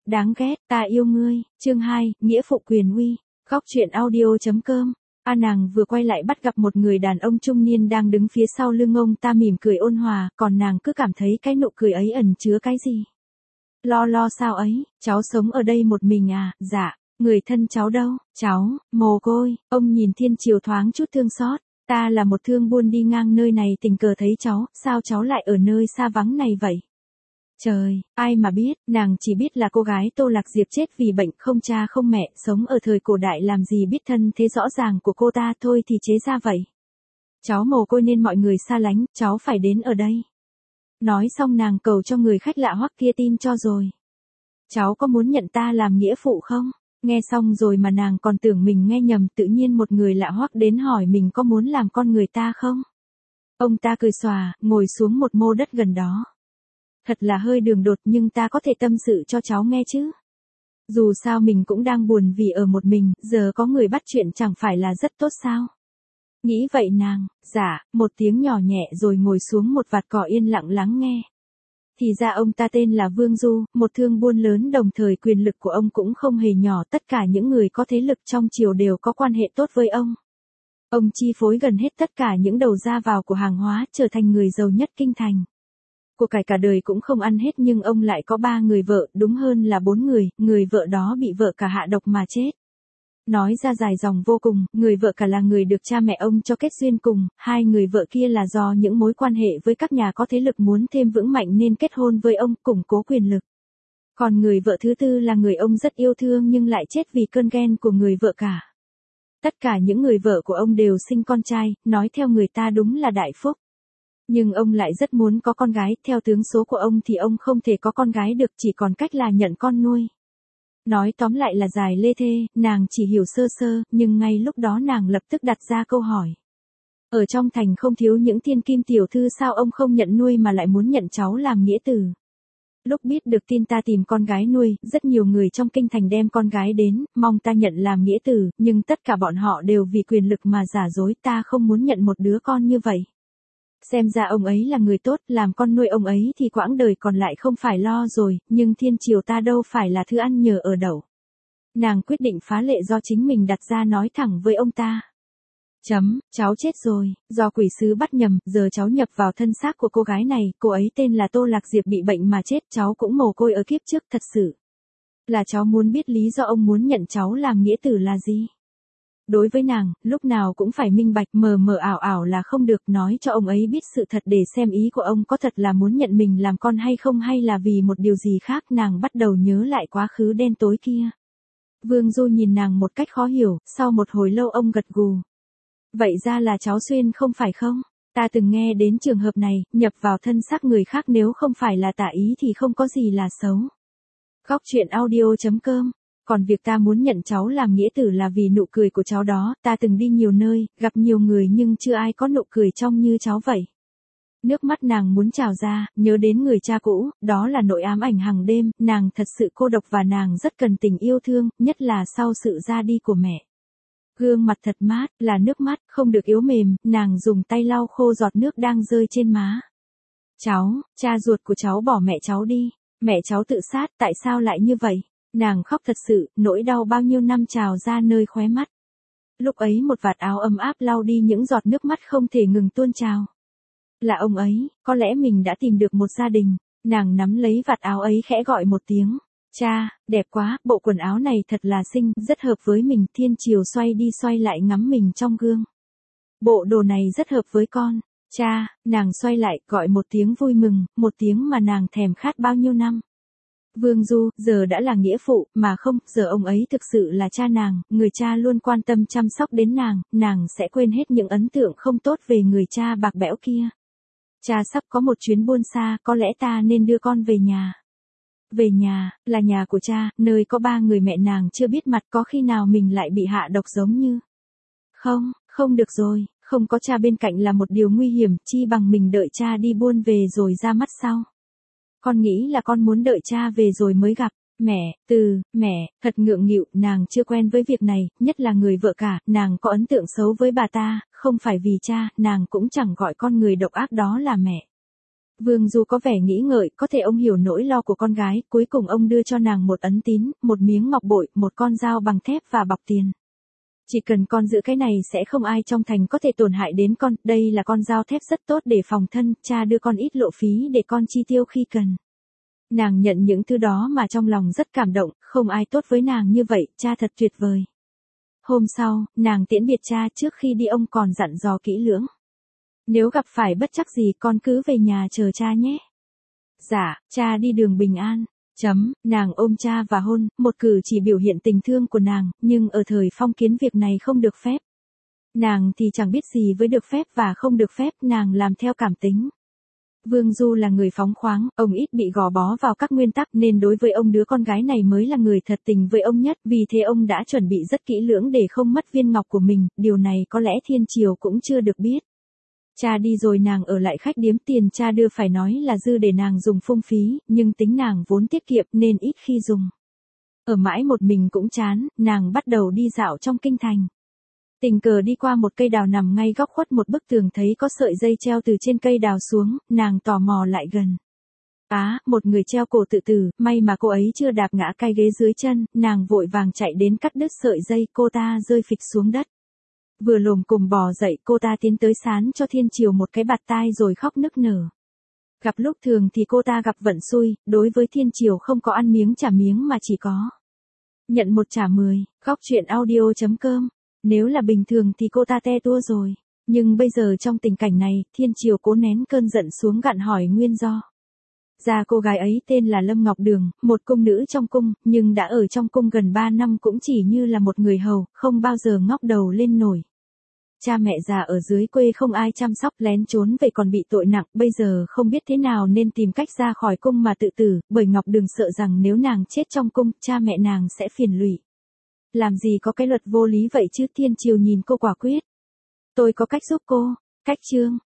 đáng ghét, ta yêu ngươi, chương 2, nghĩa phụ quyền uy, góc truyện audio.com. Nàng vừa quay lại bắt gặp một người đàn ông trung niên đang đứng phía sau lưng ông ta mỉm cười ôn hòa, còn nàng cứ cảm thấy cái nụ cười ấy ẩn chứa cái gì. Lo sao ấy, cháu sống ở đây một mình à, dạ, người thân cháu đâu, cháu, mồ côi, ông nhìn Thiên Triều thoáng chút thương xót, ta là một thương buôn đi ngang nơi này tình cờ thấy cháu, sao cháu lại ở nơi xa vắng này vậy? Trời, ai mà biết, nàng chỉ biết là cô gái Tô Lạc Diệp chết vì bệnh không cha không mẹ, sống ở thời cổ đại làm gì biết thân thế rõ ràng của cô ta thôi thì chế ra vậy. Cháu mồ côi nên mọi người xa lánh, cháu phải đến ở đây. Nói xong nàng cầu cho người khách lạ hoắc kia tin cho rồi. Cháu có muốn nhận ta làm nghĩa phụ không? Nghe xong rồi mà nàng còn tưởng mình nghe nhầm, tự nhiên một người lạ hoắc đến hỏi mình có muốn làm con người ta không? Ông ta cười xòa, ngồi xuống một mô đất gần đó. Thật là hơi đường đột nhưng ta có thể tâm sự cho cháu nghe chứ. Dù sao mình cũng đang buồn vì ở một mình, giờ có người bắt chuyện chẳng phải là rất tốt sao? Nghĩ vậy nàng, dạ, một tiếng nhỏ nhẹ rồi ngồi xuống một vạt cỏ yên lặng lắng nghe. Thì ra ông ta tên là Vương Du, một thương buôn lớn đồng thời quyền lực của ông cũng không hề nhỏ, tất cả những người có thế lực trong triều đều có quan hệ tốt với ông. Ông chi phối gần hết tất cả những đầu ra vào của hàng hóa, trở thành người giàu nhất kinh thành. Của cải cả đời cũng không ăn hết nhưng ông lại có 3 người vợ, đúng hơn là 4 người vợ đó bị vợ cả hạ độc mà chết. Nói ra dài dòng vô cùng, người vợ cả là người được cha mẹ ông cho kết duyên cùng, 2 người vợ kia là do những mối quan hệ với các nhà có thế lực muốn thêm vững mạnh nên kết hôn với ông, củng cố quyền lực. Còn người vợ thứ tư là người ông rất yêu thương nhưng lại chết vì cơn ghen của người vợ cả. Tất cả những người vợ của ông đều sinh con trai, nói theo người ta đúng là đại phúc. Nhưng ông lại rất muốn có con gái, theo tướng số của ông thì ông không thể có con gái được, chỉ còn cách là nhận con nuôi. Nói tóm lại là dài lê thê, nàng chỉ hiểu sơ sơ, nhưng ngay lúc đó nàng lập tức đặt ra câu hỏi. Ở trong thành không thiếu những thiên kim tiểu thư, sao ông không nhận nuôi mà lại muốn nhận cháu làm nghĩa tử? Lúc biết được tin ta tìm con gái nuôi, rất nhiều người trong kinh thành đem con gái đến, mong ta nhận làm nghĩa tử, nhưng tất cả bọn họ đều vì quyền lực mà giả dối, ta không muốn nhận một đứa con như vậy. Xem ra ông ấy là người tốt, làm con nuôi ông ấy thì quãng đời còn lại không phải lo rồi, nhưng thiên triều ta đâu phải là thứ ăn nhờ ở đậu. Nàng quyết định phá lệ do chính mình đặt ra, nói thẳng với ông ta. Cháu chết rồi, do quỷ sứ bắt nhầm, giờ cháu nhập vào thân xác của cô gái này, cô ấy tên là Tô Lạc Diệp bị bệnh mà chết, cháu cũng mồ côi ở kiếp trước, thật sự. Là cháu muốn biết lý do ông muốn nhận cháu làm nghĩa tử là gì? Đối với nàng, lúc nào cũng phải minh bạch, mờ mờ ảo ảo là không được, nói cho ông ấy biết sự thật để xem ý của ông có thật là muốn nhận mình làm con hay không, hay là vì một điều gì khác. Nàng bắt đầu nhớ lại quá khứ đen tối kia. Vương Du nhìn nàng một cách khó hiểu, sau một hồi lâu ông gật gù. Vậy ra là cháu Xuyên không phải không? Ta từng nghe đến trường hợp này, nhập vào thân xác người khác nếu không phải là tà ý thì không có gì là xấu. Góc truyện audio.com. Còn việc ta muốn nhận cháu làm nghĩa tử là vì nụ cười của cháu đó, ta từng đi nhiều nơi, gặp nhiều người nhưng chưa ai có nụ cười trong như cháu vậy. Nước mắt nàng muốn trào ra, nhớ đến người cha cũ, đó là nỗi ám ảnh hàng đêm, nàng thật sự cô độc và nàng rất cần tình yêu thương, nhất là sau sự ra đi của mẹ. Gương mặt thật mát, là nước mắt, không được yếu mềm, nàng dùng tay lau khô giọt nước đang rơi trên má. Cháu, cha ruột của cháu bỏ mẹ cháu đi, mẹ cháu tự sát, tại sao lại như vậy? Nàng khóc thật sự, nỗi đau bao nhiêu năm trào ra nơi khóe mắt. Lúc ấy một vạt áo ấm áp lau đi những giọt nước mắt không thể ngừng tuôn trào. Là ông ấy, có lẽ mình đã tìm được một gia đình. Nàng nắm lấy vạt áo ấy khẽ gọi một tiếng. Cha, đẹp quá, bộ quần áo này thật là xinh, rất hợp với mình. Thiên Triều xoay đi xoay lại ngắm mình trong gương. Bộ đồ này rất hợp với con. Cha, nàng xoay lại, gọi một tiếng vui mừng, một tiếng mà nàng thèm khát bao nhiêu năm. Vương Du, giờ đã là nghĩa phụ, mà không, giờ ông ấy thực sự là cha nàng, người cha luôn quan tâm chăm sóc đến nàng sẽ quên hết những ấn tượng không tốt về người cha bạc bẽo kia. Cha sắp có một chuyến buôn xa, có lẽ ta nên đưa con về nhà. Về nhà, là nhà của cha, nơi có 3 người mẹ nàng chưa biết mặt, có khi nào mình lại bị hạ độc giống như. Không được rồi, không có cha bên cạnh là một điều nguy hiểm, chi bằng mình đợi cha đi buôn về rồi ra mắt sau. Con nghĩ là con muốn đợi cha về rồi mới gặp. Mẹ, thật ngượng nghịu, nàng chưa quen với việc này, nhất là người vợ cả, nàng có ấn tượng xấu với bà ta, không phải vì cha, nàng cũng chẳng gọi con người độc ác đó là mẹ. Vương Du có vẻ nghĩ ngợi, có thể ông hiểu nỗi lo của con gái, cuối cùng ông đưa cho nàng một ấn tín, một miếng ngọc bội, một con dao bằng thép và bọc tiền. Chỉ cần con giữ cái này sẽ không ai trong thành có thể tổn hại đến con, đây là con dao thép rất tốt để phòng thân, cha đưa con ít lộ phí để con chi tiêu khi cần. Nàng nhận những thứ đó mà trong lòng rất cảm động, không ai tốt với nàng như vậy, cha thật tuyệt vời. Hôm sau, nàng tiễn biệt cha, trước khi đi ông còn dặn dò kỹ lưỡng. Nếu gặp phải bất trắc gì con cứ về nhà chờ cha nhé. Dạ, cha đi đường bình an. Nàng ôm cha và hôn, một cử chỉ biểu hiện tình thương của nàng, nhưng ở thời phong kiến việc này không được phép. Nàng thì chẳng biết gì với được phép và không được phép, nàng làm theo cảm tính. Vương Du là người phóng khoáng, ông ít bị gò bó vào các nguyên tắc nên đối với ông đứa con gái này mới là người thật tình với ông nhất, vì thế ông đã chuẩn bị rất kỹ lưỡng để không mất viên ngọc của mình, điều này có lẽ thiên triều cũng chưa được biết. Cha đi rồi nàng ở lại khách điếm, tiền cha đưa phải nói là dư để nàng dùng phung phí, nhưng tính nàng vốn tiết kiệm nên ít khi dùng. Ở mãi một mình cũng chán, nàng bắt đầu đi dạo trong kinh thành. Tình cờ đi qua một cây đào nằm ngay góc khuất một bức tường, thấy có sợi dây treo từ trên cây đào xuống, nàng tò mò lại gần. Một người treo cổ tự tử, may mà cô ấy chưa đạp ngã cái ghế dưới chân, nàng vội vàng chạy đến cắt đứt sợi dây, cô ta rơi phịch xuống đất. Vừa lồm cồm bò dậy, cô ta tiến tới sán cho thiên triều một cái bạt tai rồi khóc nức nở. Gặp lúc thường thì cô ta gặp vận xui, đối với thiên triều không có ăn miếng trả miếng mà chỉ có nhận một trả 10, góc truyện audio.com. Nếu là bình thường thì cô ta te tua rồi. Nhưng bây giờ trong tình cảnh này, thiên triều cố nén cơn giận xuống gặn hỏi nguyên do. Ra cô gái ấy tên là Lâm Ngọc Đường, một cung nữ trong cung, nhưng đã ở trong cung gần 3 năm cũng chỉ như là một người hầu, không bao giờ ngóc đầu lên nổi. Cha mẹ già ở dưới quê không ai chăm sóc, lén trốn về còn bị tội nặng, bây giờ không biết thế nào nên tìm cách ra khỏi cung mà tự tử, bởi Ngọc Đường sợ rằng nếu nàng chết trong cung, cha mẹ nàng sẽ phiền lụy. Làm gì có cái luật vô lý vậy chứ, thiên triều nhìn cô quả quyết. Tôi có cách giúp cô. Cách chương